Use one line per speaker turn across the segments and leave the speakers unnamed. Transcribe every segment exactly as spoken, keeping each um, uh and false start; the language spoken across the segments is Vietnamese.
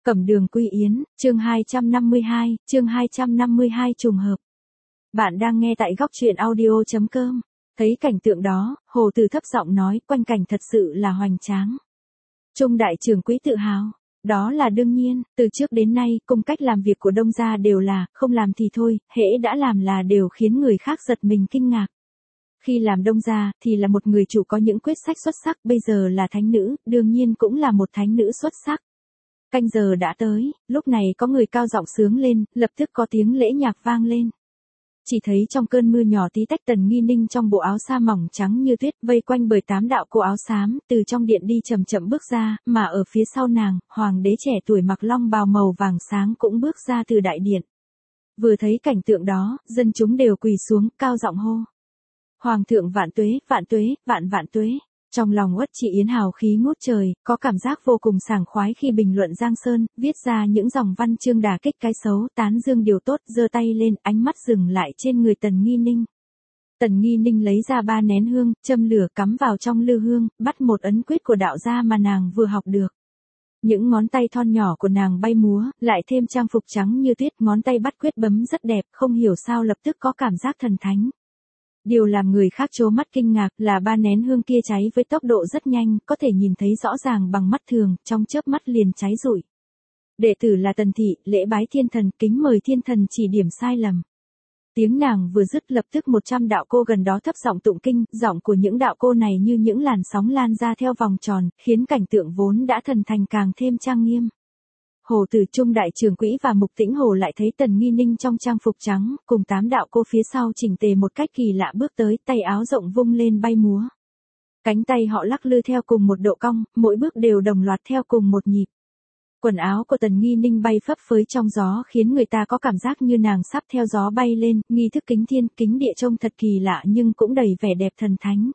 Cẩm đường quy yến, chương hai trăm năm mươi hai, chương hai trăm năm mươi hai trùng hợp. Bạn đang nghe tại góc truyện audio chấm com. Thấy cảnh tượng đó, Hồ Từ thấp giọng nói, quanh cảnh thật sự là hoành tráng. Trung đại trưởng quỹ tự hào. Đó là đương nhiên, từ trước đến nay, cung cách làm việc của Đông gia đều là, không làm thì thôi, hễ đã làm là đều khiến người khác giật mình kinh ngạc. Khi làm Đông gia, thì là một người chủ có những quyết sách xuất sắc, bây giờ là thánh nữ, đương nhiên cũng là một thánh nữ xuất sắc. Canh giờ đã tới, lúc này có người cao giọng sướng lên, lập tức có tiếng lễ nhạc vang lên. Chỉ thấy trong cơn mưa nhỏ tí tách Tần Nghi Ninh trong bộ áo sa mỏng trắng như tuyết, vây quanh bởi tám đạo cô áo xám, từ trong điện đi chậm chậm bước ra, mà ở phía sau nàng, hoàng đế trẻ tuổi mặc long bào màu vàng sáng cũng bước ra từ đại điện. Vừa thấy cảnh tượng đó, dân chúng đều quỳ xuống, cao giọng hô. Hoàng thượng vạn tuế, vạn tuế, vạn vạn tuế. Trong lòng Uất Trị Yến hào khí ngút trời, có cảm giác vô cùng sảng khoái khi bình luận Giang Sơn, viết ra những dòng văn chương đả kích cái xấu, tán dương điều tốt, giơ tay lên, ánh mắt dừng lại trên người Tần Nghi Ninh. Tần Nghi Ninh lấy ra ba nén hương, châm lửa cắm vào trong lư hương, bắt một ấn quyết của đạo gia mà nàng vừa học được. Những ngón tay thon nhỏ của nàng bay múa, lại thêm trang phục trắng như tuyết, ngón tay bắt quyết bấm rất đẹp, không hiểu sao lập tức có cảm giác thần thánh. Điều làm người khác trố mắt kinh ngạc là ba nén hương kia cháy với tốc độ rất nhanh, có thể nhìn thấy rõ ràng bằng mắt thường, trong chớp mắt liền cháy rụi. Đệ tử là Tần thị, lễ bái thiên thần, kính mời thiên thần chỉ điểm sai lầm. Tiếng nàng vừa dứt lập tức một trăm đạo cô gần đó thấp giọng tụng kinh, giọng của những đạo cô này như những làn sóng lan ra theo vòng tròn, khiến cảnh tượng vốn đã thần thành càng thêm trang nghiêm. Hồ Từ Trung đại trưởng quỹ và Mục Tĩnh Hồ lại thấy Tần Nghi Ninh trong trang phục trắng, cùng tám đạo cô phía sau chỉnh tề một cách kỳ lạ bước tới, tay áo rộng vung lên bay múa. Cánh tay họ lắc lư theo cùng một độ cong, mỗi bước đều đồng loạt theo cùng một nhịp. Quần áo của Tần Nghi Ninh bay phấp phới trong gió khiến người ta có cảm giác như nàng sắp theo gió bay lên, nghi thức kính thiên, kính địa trông thật kỳ lạ nhưng cũng đầy vẻ đẹp thần thánh.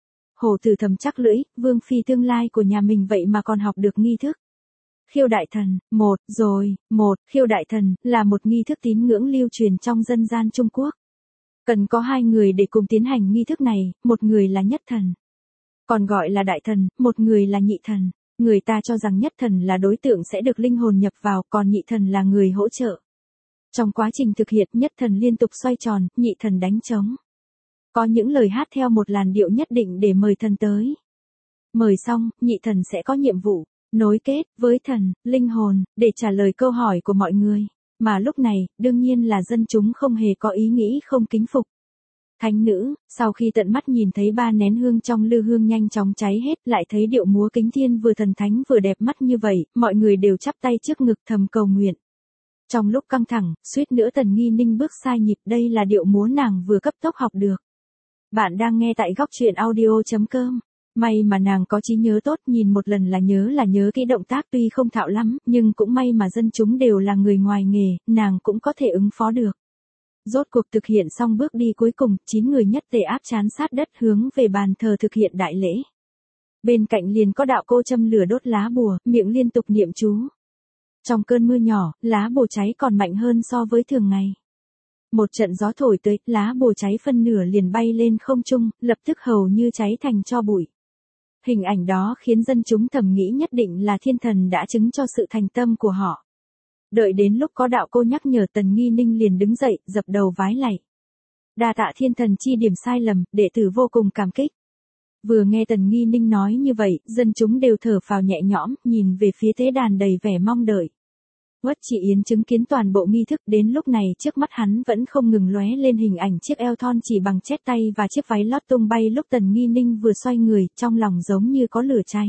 Hồ Từ thầm chắc lưỡi, vương phi tương lai của nhà mình vậy mà còn học được nghi thức. Khiêu đại thần, một, rồi, một, khiêu đại thần, là một nghi thức tín ngưỡng lưu truyền trong dân gian Trung Quốc. Cần có hai người để cùng tiến hành nghi thức này, một người là nhất thần. Còn gọi là đại thần, một người là nhị thần. Người ta cho rằng nhất thần là đối tượng sẽ được linh hồn nhập vào, còn nhị thần là người hỗ trợ. Trong quá trình thực hiện, nhất thần liên tục xoay tròn, nhị thần đánh trống. Có những lời hát theo một làn điệu nhất định để mời thần tới. Mời xong, nhị thần sẽ có nhiệm vụ nối kết với thần, linh hồn, để trả lời câu hỏi của mọi người. Mà lúc này, đương nhiên là dân chúng không hề có ý nghĩ không kính phục. Thánh nữ, sau khi tận mắt nhìn thấy ba nén hương trong lư hương nhanh chóng cháy hết, lại thấy điệu múa kính thiên vừa thần thánh vừa đẹp mắt như vậy, mọi người đều chắp tay trước ngực thầm cầu nguyện. Trong lúc căng thẳng, suýt nữa Tần Nghi Ninh bước sai nhịp, đây là điệu múa nàng vừa cấp tốc học được. Bạn đang nghe tại góc truyện audio chấm com. May mà nàng có trí nhớ tốt, nhìn một lần là nhớ là nhớ kỹ động tác, tuy không thạo lắm, nhưng cũng may mà dân chúng đều là người ngoài nghề, nàng cũng có thể ứng phó được. Rốt cuộc thực hiện xong bước đi cuối cùng, chín người nhất tề áp trán sát đất hướng về bàn thờ thực hiện đại lễ. Bên cạnh liền có đạo cô châm lửa đốt lá bùa, miệng liên tục niệm chú. Trong cơn mưa nhỏ, lá bùa cháy còn mạnh hơn so với thường ngày. Một trận gió thổi tới, lá bùa cháy phân nửa liền bay lên không trung, lập tức hầu như cháy thành tro bụi. Hình ảnh đó khiến dân chúng thầm nghĩ nhất định là thiên thần đã chứng cho sự thành tâm của họ. Đợi đến lúc có đạo cô nhắc nhở, Tần Nghi Ninh liền đứng dậy, dập đầu vái lạy. Đa tạ thiên thần chi điểm sai lầm, đệ tử vô cùng cảm kích. Vừa nghe Tần Nghi Ninh nói như vậy, dân chúng đều thở phào nhẹ nhõm, nhìn về phía tế đàn đầy vẻ mong đợi. Uất Trị Yến chứng kiến toàn bộ nghi thức, đến lúc này trước mắt hắn vẫn không ngừng lóe lên hình ảnh chiếc eo thon chỉ bằng chét tay và chiếc váy lót tung bay lúc Tần Nghi Ninh vừa xoay người, trong lòng giống như có lửa cháy.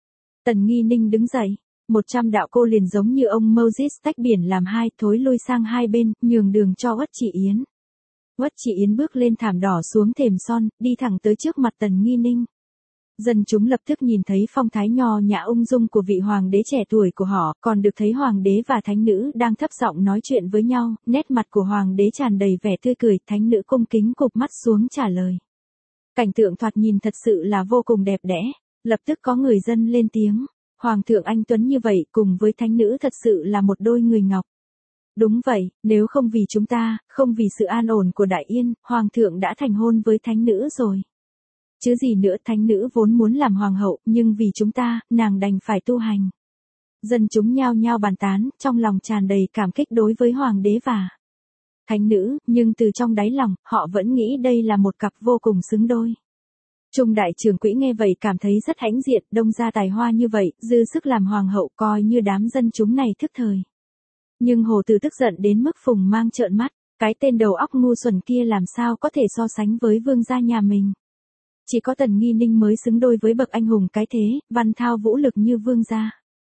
Tần Nghi Ninh đứng dậy, một trăm đạo cô liền giống như ông Moses tách biển làm hai, thối lui sang hai bên, nhường đường cho Uất Trị Yến. Uất Trị Yến bước lên thảm đỏ xuống thềm son, đi thẳng tới trước mặt Tần Nghi Ninh. Dân chúng lập tức nhìn thấy phong thái nho nhã ung dung của vị hoàng đế trẻ tuổi của họ, còn được thấy hoàng đế và thánh nữ đang thấp giọng nói chuyện với nhau, nét mặt của hoàng đế tràn đầy vẻ tươi cười, thánh nữ cung kính cụp mắt xuống trả lời. Cảnh tượng thoạt nhìn thật sự là vô cùng đẹp đẽ, lập tức có người dân lên tiếng, hoàng thượng anh tuấn như vậy cùng với thánh nữ thật sự là một đôi người ngọc. Đúng vậy, nếu không vì chúng ta, không vì sự an ổn của Đại Yên, hoàng thượng đã thành hôn với thánh nữ rồi. Chứ gì nữa, thánh nữ vốn muốn làm hoàng hậu, nhưng vì chúng ta, nàng đành phải tu hành. Dân chúng nhao nhao bàn tán, trong lòng tràn đầy cảm kích đối với hoàng đế và thánh nữ, nhưng từ trong đáy lòng, họ vẫn nghĩ đây là một cặp vô cùng xứng đôi. Trung đại trưởng quỹ nghe vậy cảm thấy rất hãnh diện, đông ra tài hoa như vậy, dư sức làm hoàng hậu, coi như đám dân chúng này thức thời. Nhưng Hồ Từ tức giận đến mức phùng mang trợn mắt, cái tên đầu óc ngu xuẩn kia làm sao có thể so sánh với vương gia nhà mình. Chỉ có Tần Nghi Ninh mới xứng đôi với bậc anh hùng cái thế, văn thao vũ lực như vương gia.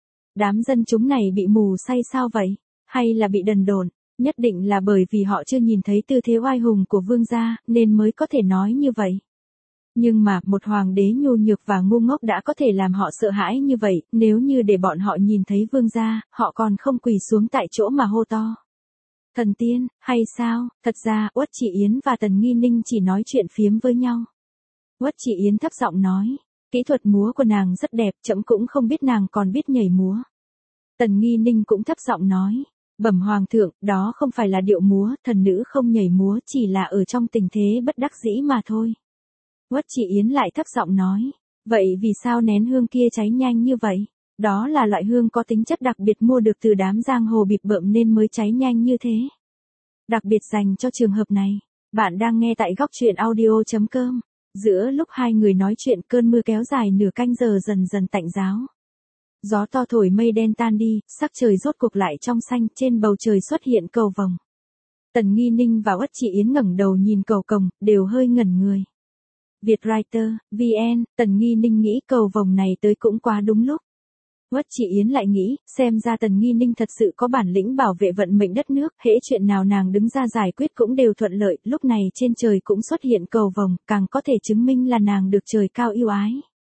Đám dân chúng này bị mù say sao vậy? Hay là bị đần độn? Nhất định là bởi vì họ chưa nhìn thấy tư thế oai hùng của vương gia, nên mới có thể nói như vậy. Nhưng mà, một hoàng đế nhu nhược và ngu ngốc đã có thể làm họ sợ hãi như vậy, nếu như để bọn họ nhìn thấy vương gia, họ còn không quỳ xuống tại chỗ mà hô to. Thần tiên, hay sao? Thật ra, Uất Chỉ Yến và Tần Nghi Ninh chỉ nói chuyện phiếm với nhau. Uất Chỉ Yến thấp giọng nói, kỹ thuật múa của nàng rất đẹp, trẫm cũng không biết nàng còn biết nhảy múa. Tần Nghi Ninh cũng thấp giọng nói, bẩm hoàng thượng, đó không phải là điệu múa, thần nữ không nhảy múa, chỉ là ở trong tình thế bất đắc dĩ mà thôi. Uất Chỉ Yến lại thấp giọng nói, vậy vì sao nén hương kia cháy nhanh như vậy? Đó là loại hương có tính chất đặc biệt mua được từ đám giang hồ bịp bợm nên mới cháy nhanh như thế. Đặc biệt dành cho trường hợp này, bạn đang nghe tại góc truyện audio chấm com. Giữa lúc hai người nói chuyện, cơn mưa kéo dài nửa canh giờ dần dần tạnh giáo. Gió to thổi mây đen tan đi, sắc trời rốt cuộc lại trong xanh, trên bầu trời xuất hiện cầu vồng. Tần Nghi Ninh và Uất Chỉ Yến ngẩng đầu nhìn cầu cồng, đều hơi ngẩn người. Vietwriter, vê en, Tần Nghi Ninh nghĩ cầu vồng này tới cũng quá đúng lúc. Uất Chỉ Yến lại nghĩ, xem ra Tần Nghi Ninh thật sự có bản lĩnh bảo vệ vận mệnh đất nước, hễ chuyện nào nàng đứng ra giải quyết cũng đều thuận lợi, lúc này trên trời cũng xuất hiện cầu vồng, càng có thể chứng minh là nàng được trời cao yêu ái.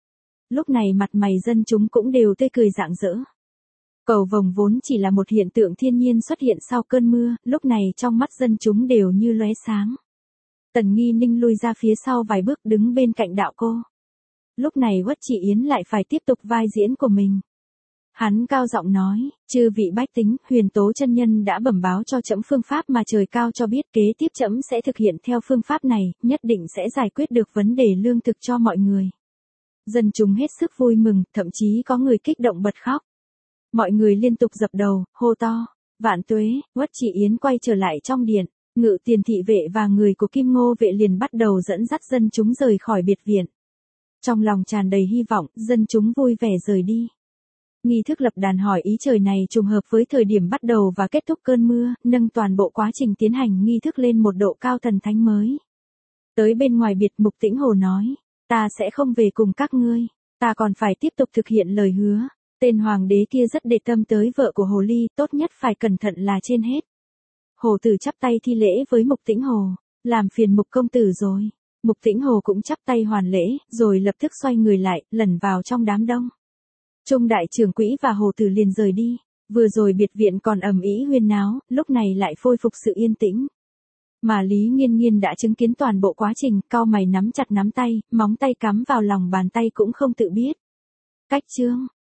Lúc này mặt mày dân chúng cũng đều tươi cười rạng rỡ. Cầu vồng vốn chỉ là một hiện tượng thiên nhiên xuất hiện sau cơn mưa, lúc này trong mắt dân chúng đều như lóe sáng. Tần Nghi Ninh lui ra phía sau vài bước đứng bên cạnh đạo cô. Lúc này Uất Chỉ Yến lại phải tiếp tục vai diễn của mình. Hắn cao giọng nói, chư vị bách tính, Huyền Tố chân nhân đã bẩm báo cho trẫm phương pháp mà trời cao cho biết, kế tiếp trẫm sẽ thực hiện theo phương pháp này, nhất định sẽ giải quyết được vấn đề lương thực cho mọi người. Dân chúng hết sức vui mừng, thậm chí có người kích động bật khóc. Mọi người liên tục dập đầu, hô to, vạn tuế. Uất Chỉ Yến quay trở lại trong điện, Ngự Tiền thị vệ và người của Kim Ngô vệ liền bắt đầu dẫn dắt dân chúng rời khỏi biệt viện. Trong lòng tràn đầy hy vọng, dân chúng vui vẻ rời đi. Nghi thức lập đàn hỏi ý trời này trùng hợp với thời điểm bắt đầu và kết thúc cơn mưa, nâng toàn bộ quá trình tiến hành nghi thức lên một độ cao thần thánh mới. Tới bên ngoài biệt, Mục Tĩnh Hồ nói, ta sẽ không về cùng các ngươi, ta còn phải tiếp tục thực hiện lời hứa. Tên hoàng đế kia rất để tâm tới vợ của Hồ Ly, tốt nhất phải cẩn thận là trên hết. Hồ Tử chắp tay thi lễ với Mục Tĩnh Hồ, làm phiền Mục công tử rồi. Mục Tĩnh Hồ cũng chắp tay hoàn lễ, rồi lập tức xoay người lại, lẩn vào trong đám đông. Trung đại trưởng quỹ và Hồ Tử liền rời đi. Vừa rồi biệt viện còn ầm ĩ huyên náo, lúc này lại phôi phục sự yên tĩnh. Mà Lý Nghiên Nghiên đã chứng kiến toàn bộ quá trình, cau mày nắm chặt nắm tay, móng tay cắm vào lòng bàn tay cũng không tự biết. Cách chương